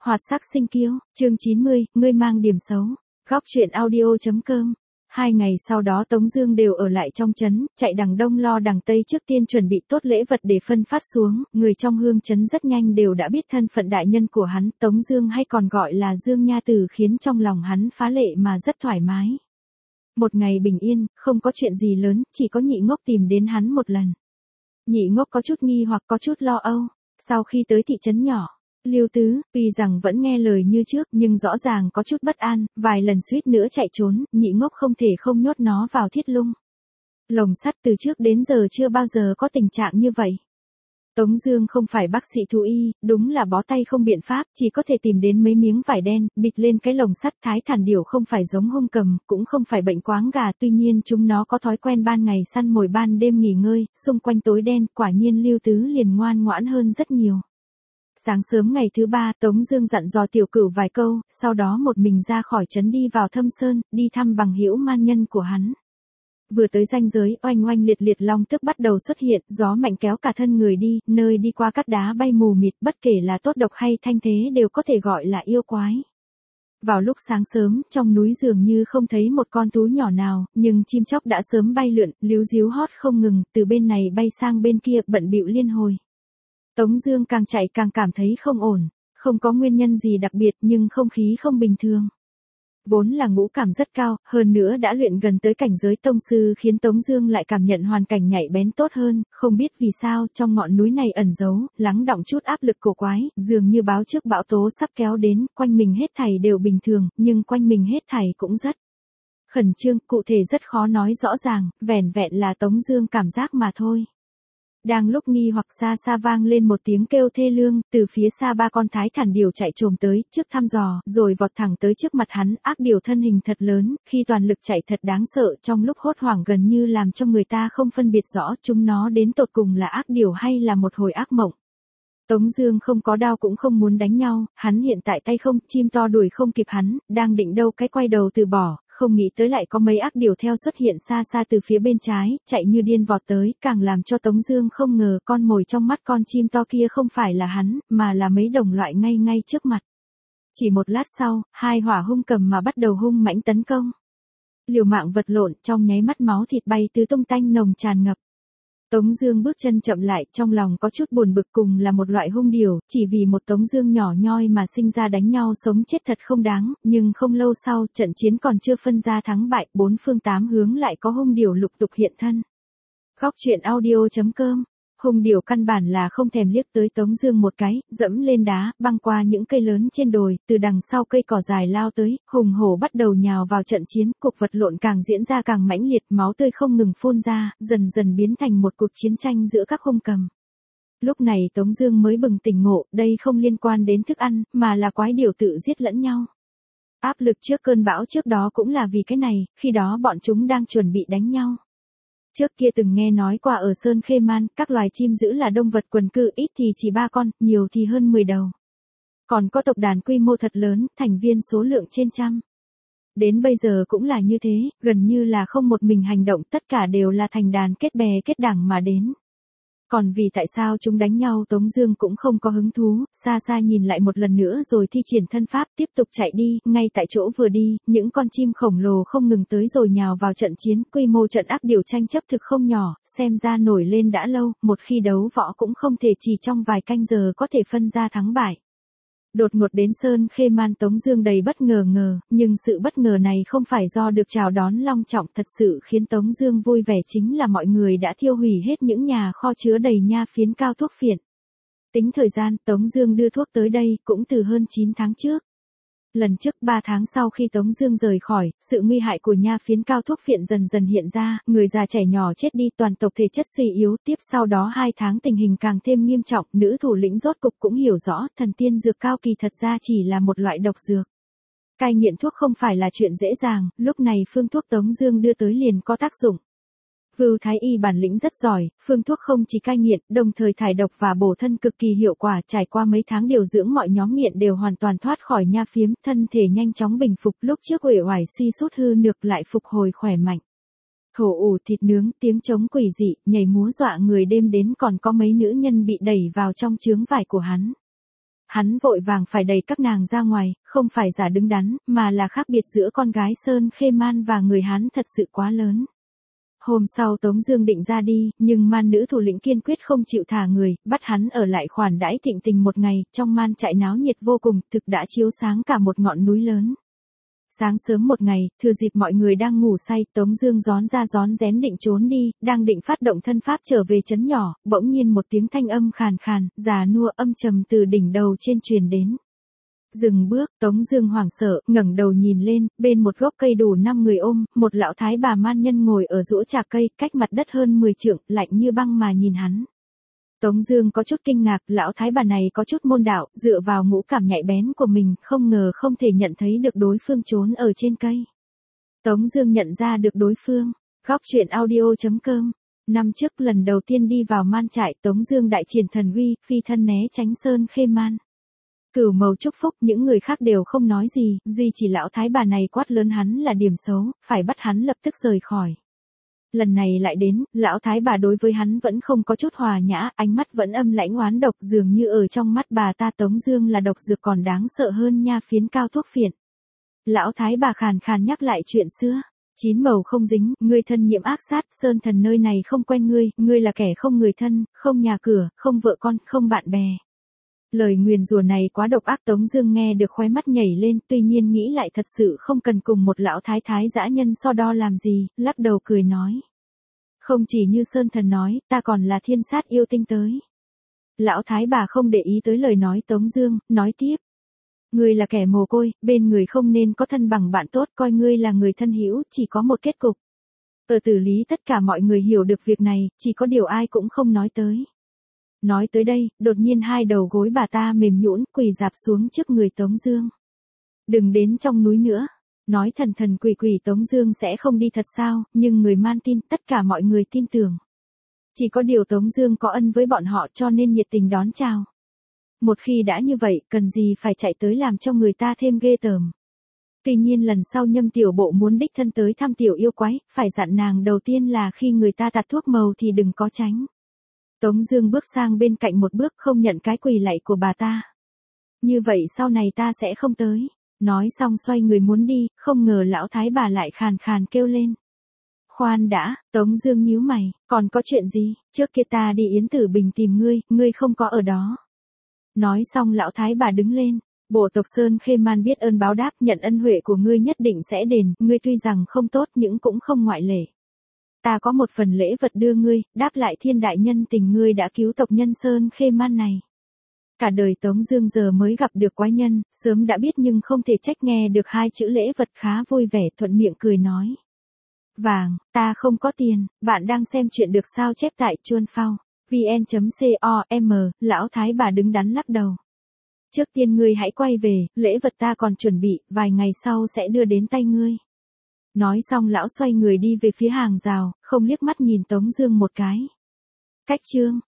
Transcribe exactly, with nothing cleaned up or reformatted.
Hoạt sắc sinh kiêu, chương chín mươi, ngươi mang điểm xấu. Góc truyện audio.com. Hai ngày sau đó Tống Dương đều ở lại trong trấn, chạy đằng đông lo đằng tây trước tiên chuẩn bị tốt lễ vật để phân phát xuống. Người trong hương trấn rất nhanh đều đã biết thân phận đại nhân của hắn, Tống Dương hay còn gọi là Dương Nha Tử, khiến trong lòng hắn phá lệ mà rất thoải mái. Một ngày bình yên, không có chuyện gì lớn, chỉ có Nhị Ngốc tìm đến hắn một lần. Nhị Ngốc có chút nghi hoặc có chút lo âu. Sau khi tới thị trấn nhỏ, Lưu Tứ, tuy rằng vẫn nghe lời như trước nhưng rõ ràng có chút bất an, vài lần suýt nữa chạy trốn, Nhị Ngốc không thể không nhốt nó vào thiết lung. Lồng sắt từ trước đến giờ chưa bao giờ có tình trạng như vậy. Tống Dương không phải bác sĩ thú y, đúng là bó tay không biện pháp, chỉ có thể tìm đến mấy miếng vải đen, bịt lên cái lồng sắt. Thái thản điểu không phải giống hung cầm, cũng không phải bệnh quáng gà, tuy nhiên chúng nó có thói quen ban ngày săn mồi ban đêm nghỉ ngơi, xung quanh tối đen, quả nhiên Lưu Tứ liền ngoan ngoãn hơn rất nhiều. Sáng sớm ngày thứ ba, Tống Dương dặn dò Tiểu Cửu vài câu, sau đó một mình ra khỏi trấn đi vào Thâm Sơn, đi thăm bằng hữu man nhân của hắn. Vừa tới ranh giới, oanh oanh liệt liệt long tức bắt đầu xuất hiện, gió mạnh kéo cả thân người đi, nơi đi qua cát đá bay mù mịt, bất kể là tốt độc hay thanh thế đều có thể gọi là yêu quái. Vào lúc sáng sớm, trong núi dường như không thấy một con thú nhỏ nào, nhưng chim chóc đã sớm bay lượn, líu ríu hót không ngừng, từ bên này bay sang bên kia, bận bịu liên hồi. Tống Dương càng chạy càng cảm thấy không ổn, không có nguyên nhân gì đặc biệt nhưng không khí không bình thường. Vốn là ngũ cảm rất cao, hơn nữa đã luyện gần tới cảnh giới tông sư khiến Tống Dương lại cảm nhận hoàn cảnh nhạy bén tốt hơn, không biết vì sao trong ngọn núi này ẩn giấu, lắng đọng chút áp lực cổ quái, dường như báo trước bão tố sắp kéo đến, quanh mình hết thảy đều bình thường, nhưng quanh mình hết thảy cũng rất khẩn trương, cụ thể rất khó nói rõ ràng, vẻn vẹn là Tống Dương cảm giác mà thôi. Đang lúc nghi hoặc, xa xa vang lên một tiếng kêu thê lương, từ phía xa ba con thái thản điểu chạy trồm tới, trước thăm dò, rồi vọt thẳng tới trước mặt hắn. Ác điểu thân hình thật lớn, khi toàn lực chạy thật đáng sợ, trong lúc hốt hoảng gần như làm cho người ta không phân biệt rõ chúng nó đến tột cùng là ác điểu hay là một hồi ác mộng. Tống Dương không có đao cũng không muốn đánh nhau, hắn hiện tại tay không, chim to đuổi không kịp hắn, đang định đâu cái quay đầu từ bỏ. Không nghĩ tới lại có mấy ác điểu theo xuất hiện xa xa từ phía bên trái, chạy như điên vọt tới, càng làm cho Tống Dương không ngờ con mồi trong mắt con chim to kia không phải là hắn, mà là mấy đồng loại ngay ngay trước mặt. Chỉ một lát sau, hai hỏa hung cầm mà bắt đầu hung mãnh tấn công. Liều mạng vật lộn, trong nháy mắt máu thịt bay tứ tung tanh nồng tràn ngập. Tống Dương bước chân chậm lại, trong lòng có chút buồn bực, cùng là một loại hung điểu, chỉ vì một Tống Dương nhỏ nhoi mà sinh ra đánh nhau sống chết thật không đáng. Nhưng không lâu sau, trận chiến còn chưa phân ra thắng bại, bốn phương tám hướng lại có hung điểu lục tục hiện thân. Góc truyện audio.com. Hung điểu căn bản là không thèm liếc tới Tống Dương một cái, dẫm lên đá, băng qua những cây lớn trên đồi, từ đằng sau cây cỏ dài lao tới, hùng hổ bắt đầu nhào vào trận chiến, cuộc vật lộn càng diễn ra càng mãnh liệt, máu tươi không ngừng phun ra, dần dần biến thành một cuộc chiến tranh giữa các hung cầm. Lúc này Tống Dương mới bừng tỉnh ngộ, đây không liên quan đến thức ăn, mà là quái điểu tự giết lẫn nhau. Áp lực trước cơn bão trước đó cũng là vì cái này, khi đó bọn chúng đang chuẩn bị đánh nhau. Trước kia từng nghe nói qua ở Sơn Khê Man, các loài chim dữ là động vật quần cư, ít thì chỉ ba con, nhiều thì hơn mười đầu. Còn có tộc đàn quy mô thật lớn, thành viên số lượng trên trăm. Đến bây giờ cũng là như thế, gần như là không một mình hành động, tất cả đều là thành đàn kết bè kết đảng mà đến. Còn vì tại sao chúng đánh nhau Tống Dương cũng không có hứng thú, xa xa nhìn lại một lần nữa rồi thi triển thân pháp tiếp tục chạy đi, ngay tại chỗ vừa đi, những con chim khổng lồ không ngừng tới rồi nhào vào trận chiến, quy mô trận ác điểu tranh chấp thực không nhỏ, xem ra nổi lên đã lâu, một khi đấu võ cũng không thể chỉ trong vài canh giờ có thể phân ra thắng bại. Đột ngột đến Sơn Khê Man, Tống Dương đầy bất ngờ ngờ, nhưng sự bất ngờ này không phải do được chào đón long trọng, thật sự khiến Tống Dương vui vẻ chính là mọi người đã thiêu hủy hết những nhà kho chứa đầy nha phiến cao thuốc phiện. Tính thời gian, Tống Dương đưa thuốc tới đây cũng từ hơn chín tháng trước. Lần trước ba tháng sau khi Tống Dương rời khỏi, sự nguy hại của nha phiến cao thuốc phiện dần dần hiện ra, người già trẻ nhỏ chết đi, toàn tộc thể chất suy yếu, tiếp sau đó hai tháng tình hình càng thêm nghiêm trọng, nữ thủ lĩnh rốt cục cũng hiểu rõ, thần tiên dược cao kỳ thật ra chỉ là một loại độc dược. Cai nghiện thuốc không phải là chuyện dễ dàng, lúc này phương thuốc Tống Dương đưa tới liền có tác dụng. Vưu Thái Y bản lĩnh rất giỏi, phương thuốc không chỉ cai nghiện, đồng thời thải độc và bổ thân cực kỳ hiệu quả, trải qua mấy tháng điều dưỡng mọi nhóm nghiện đều hoàn toàn thoát khỏi nha phiến, thân thể nhanh chóng bình phục, lúc trước uể oải suy sút hư nhược lại phục hồi khỏe mạnh. Thổ ủ thịt nướng, tiếng trống quỷ dị, nhảy múa dọa người, đêm đến còn có mấy nữ nhân bị đẩy vào trong chướng vải của hắn. hắn vội vàng phải đẩy các nàng ra ngoài, không phải giả đứng đắn, mà là khác biệt giữa con gái Sơn Khê Man và người Hán thật sự quá lớn. Hôm sau Tống Dương định ra đi, nhưng man nữ thủ lĩnh kiên quyết không chịu thả người, bắt hắn ở lại khoản đãi thịnh tình một ngày, trong man trại náo nhiệt vô cùng, thực đã chiếu sáng cả một ngọn núi lớn. Sáng sớm một ngày, thừa dịp mọi người đang ngủ say, Tống Dương rón ra rón rén định trốn đi, đang định phát động thân pháp trở về trấn nhỏ, bỗng nhiên một tiếng thanh âm khàn khàn, già nua âm trầm từ đỉnh đầu trên truyền đến. Dừng bước, Tống Dương hoảng sợ, ngẩng đầu nhìn lên, bên một gốc cây đủ năm người ôm, một lão thái bà man nhân ngồi ở rũa trà cây, cách mặt đất hơn mười trượng, lạnh như băng mà nhìn hắn. Tống Dương có chút kinh ngạc, lão thái bà này có chút môn đạo, dựa vào ngũ cảm nhạy bén của mình, không ngờ không thể nhận thấy được đối phương trốn ở trên cây. Tống Dương nhận ra được đối phương. Góc truyện audio chấm com. Năm trước lần đầu tiên đi vào man trại, Tống Dương đại triển thần uy, phi thân né tránh Sơn Khê Man. Cửu Mầu chúc phúc, những người khác đều không nói gì, duy chỉ lão thái bà này quát lớn hắn là điểm xấu, phải bắt hắn lập tức rời khỏi. Lần này lại đến, lão thái bà đối với hắn vẫn không có chút hòa nhã, ánh mắt vẫn âm lãnh oán độc, dường như ở trong mắt bà ta Tống Dương là độc dược còn đáng sợ hơn nha phiến cao thuốc phiện. Lão thái bà khàn khàn nhắc lại chuyện xưa. Chín mầu không dính, ngươi thân nhiễm ác sát, Sơn Thần nơi này không quen ngươi, ngươi là kẻ không người thân, không nhà cửa, không vợ con, không bạn bè. Lời nguyền rủa này quá độc ác, Tống Dương nghe được khóe mắt nhảy lên, tuy nhiên nghĩ lại thật sự không cần cùng một lão thái thái dã nhân so đo làm gì, lắc đầu cười nói. Không chỉ như Sơn Thần nói, ta còn là thiên sát yêu tinh tới. Lão thái bà không để ý tới lời nói Tống Dương, nói tiếp. Ngươi là kẻ mồ côi, bên người không nên có thân bằng bạn tốt, coi ngươi là người thân hữu, chỉ có một kết cục. Ở Tử Lý tất cả mọi người hiểu được việc này, chỉ có điều ai cũng không nói tới. Nói tới đây, đột nhiên hai đầu gối bà ta mềm nhũn, quỳ rạp xuống trước người Tống Dương. Đừng đến trong núi nữa. Nói thần thần quỷ quỷ Tống Dương sẽ không đi thật sao, nhưng người man tin, tất cả mọi người tin tưởng. Chỉ có điều Tống Dương có ân với bọn họ cho nên nhiệt tình đón chào. Một khi đã như vậy, cần gì phải chạy tới làm cho người ta thêm ghê tởm. Tuy nhiên lần sau Nhâm tiểu bộ muốn đích thân tới thăm tiểu yêu quái, phải dặn nàng đầu tiên là khi người ta tạt thuốc màu thì đừng có tránh. Tống Dương bước sang bên cạnh một bước, không nhận cái quỳ lạy của bà ta. Như vậy sau này ta sẽ không tới. Nói xong xoay người muốn đi, không ngờ lão thái bà lại khàn khàn kêu lên. Khoan đã, Tống Dương nhíu mày, còn có chuyện gì? Trước kia ta đi Yến Tử Bình tìm ngươi, ngươi không có ở đó. Nói xong lão thái bà đứng lên. Bộ tộc Sơn Khê Man biết ơn báo đáp, nhận ân huệ của ngươi nhất định sẽ đền, ngươi tuy rằng không tốt nhưng cũng không ngoại lệ. Ta có một phần lễ vật đưa ngươi, đáp lại thiên đại nhân tình ngươi đã cứu tộc nhân Sơn Khê Man này. Cả đời Tống Dương giờ mới gặp được quái nhân, sớm đã biết nhưng không thể trách, nghe được hai chữ lễ vật khá vui vẻ, thuận miệng cười nói. Vàng, ta không có tiền. Bạn đang xem chuyện được sao chép tại chuan phao vn chấm com. Lão thái bà đứng đắn lắc đầu. Trước tiên ngươi hãy quay về, lễ vật ta còn chuẩn bị, vài ngày sau sẽ đưa đến tay ngươi. Nói xong lão xoay người đi về phía hàng rào, không liếc mắt nhìn Tống Dương một cái. Cách chương